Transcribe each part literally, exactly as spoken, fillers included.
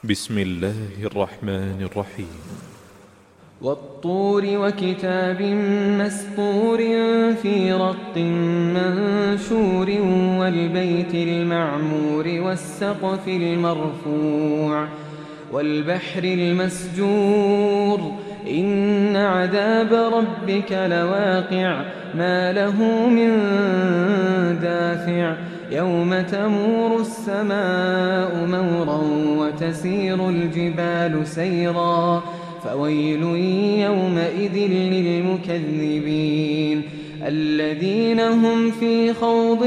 بسم الله الرحمن الرحيم. والطور وكتاب مسطور في رق منشور والبيت المعمور والسقف المرفوع والبحر المسجور إن عذاب ربك لواقع ما له من دافع يوم تمور السماء مورا وتسير الجبال سيرا فويل يومئذ للمكذبين الذين هم في خوض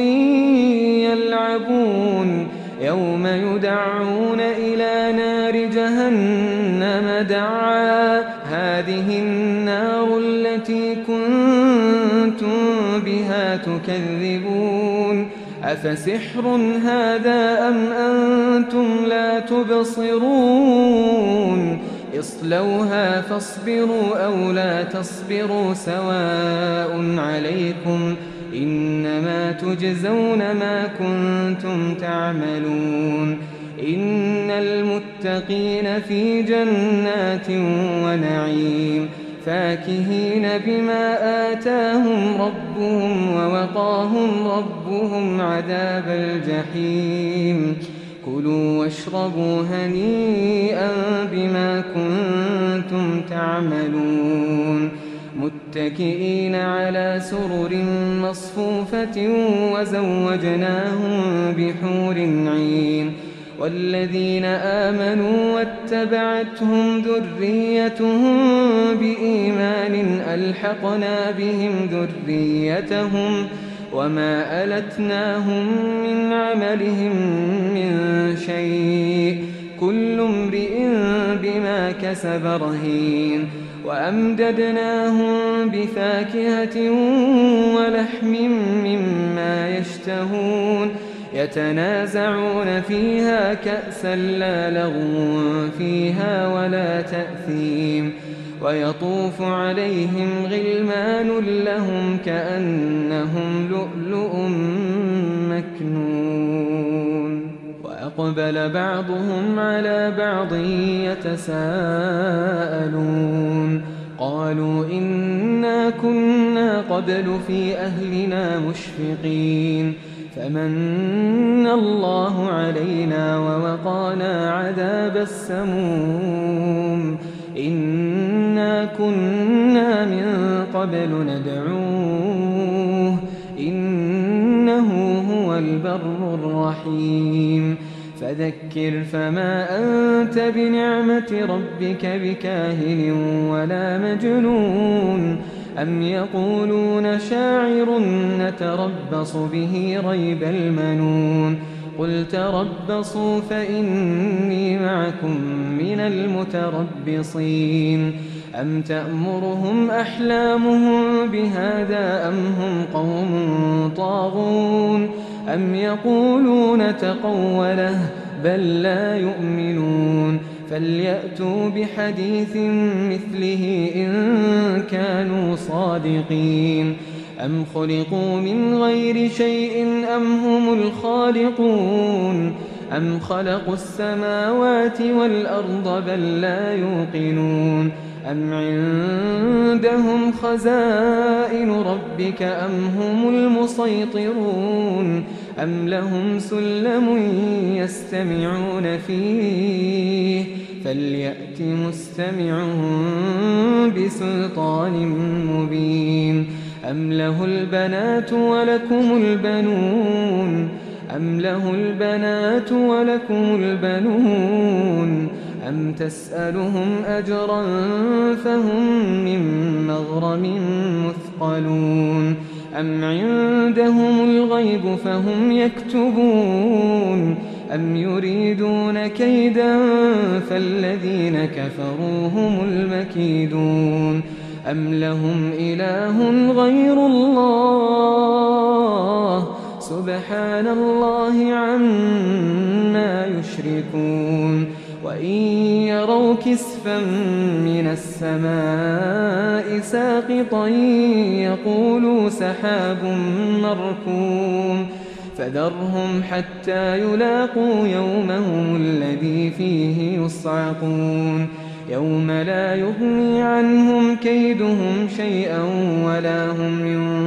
يلعبون يوم يدعون إلى نار جهنم دعا هذه النار التي كنتم بها تكذبون أفسحر هذا أم أنتم لا تبصرون اصلوها فاصبروا أو لا تصبروا سواء عليكم إنما تجزون ما كنتم تعملون إن المتقين في جنات ونعيم فاكهين بما آتاهم ربهم ووقاهم ربهم عذاب الجحيم كلوا واشربوا هنيئا بما كنتم تعملون متكئين على سرر مصفوفة وزوجناهم بحور عين والذين آمنوا واتبعتهم ذريتهم بإيمان ألحقنا بهم ذريتهم وما ألتناهم من عملهم من شيء كل امرئ بما كسب رهين وأمددناهم بفاكهة ولحم مما يشتهون يتنازعون فيها كأسا لا لغو فيها ولا تأثيم ويطوف عليهم غلمان لهم كأنهم لؤلؤ مكنون وأقبل بعضهم على بعض يتساءلون قالوا إنا كنا قبل في أهلنا مشفقين فمن الله علينا ووقانا عذاب السموم إنا كنا من قبل ندعوه إنه هو البر الرحيم فذكر فما أنت بنعمة ربك بكاهن ولا مجنون أم يقولون شاعر نتربص به ريب المنون قل تربصوا فإني معكم من المتربصين أم تأمرهم أحلامهم بهذا أم هم قوم طاغون أم يقولون تقوله بل لا يؤمنون فليأتوا بحديث مثله إن كانوا صادقين أم خلقوا من غير شيء أم هم الخالقون أم خلقوا السماوات والأرض بل لا يوقنون أم عندهم خزائن ربك أم هم المسيطرون أم لهم سلم يستمعون فيه فليأت مستمعهم بسلطان مبين أم له البنات ولكم البنون أم له البنات ولكم البنون أم تسألهم أجرا فهم من مغرم مثقلون أم عندهم الغيب فهم يكتبون أم يريدون كيدا فالذين كفروا هم المكيدون أم لهم إله غير الله سبحان الله عما يشركون وإن يروا كسفا من السماء ساقطا يقولوا سحاب مركوم فذرهم حتى يلاقوا يومهم الذي فيه يصعقون يوم لا يغني عنهم كيدهم شيئا ولا هم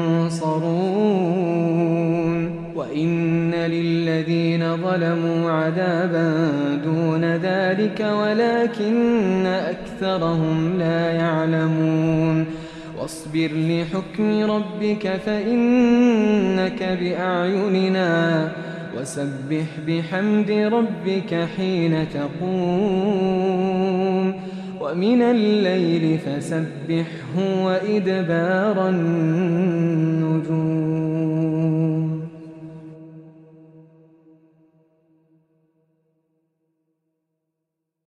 ينصرون وإن للذين ظلموا عذابا دون ذلك ولكن أكثرهم لا يعلمون واصبر لحكم ربك فإنك بأعيننا وسبح بحمد ربك حين تقوم ومن الليل فسبحه وإدبار النجوم.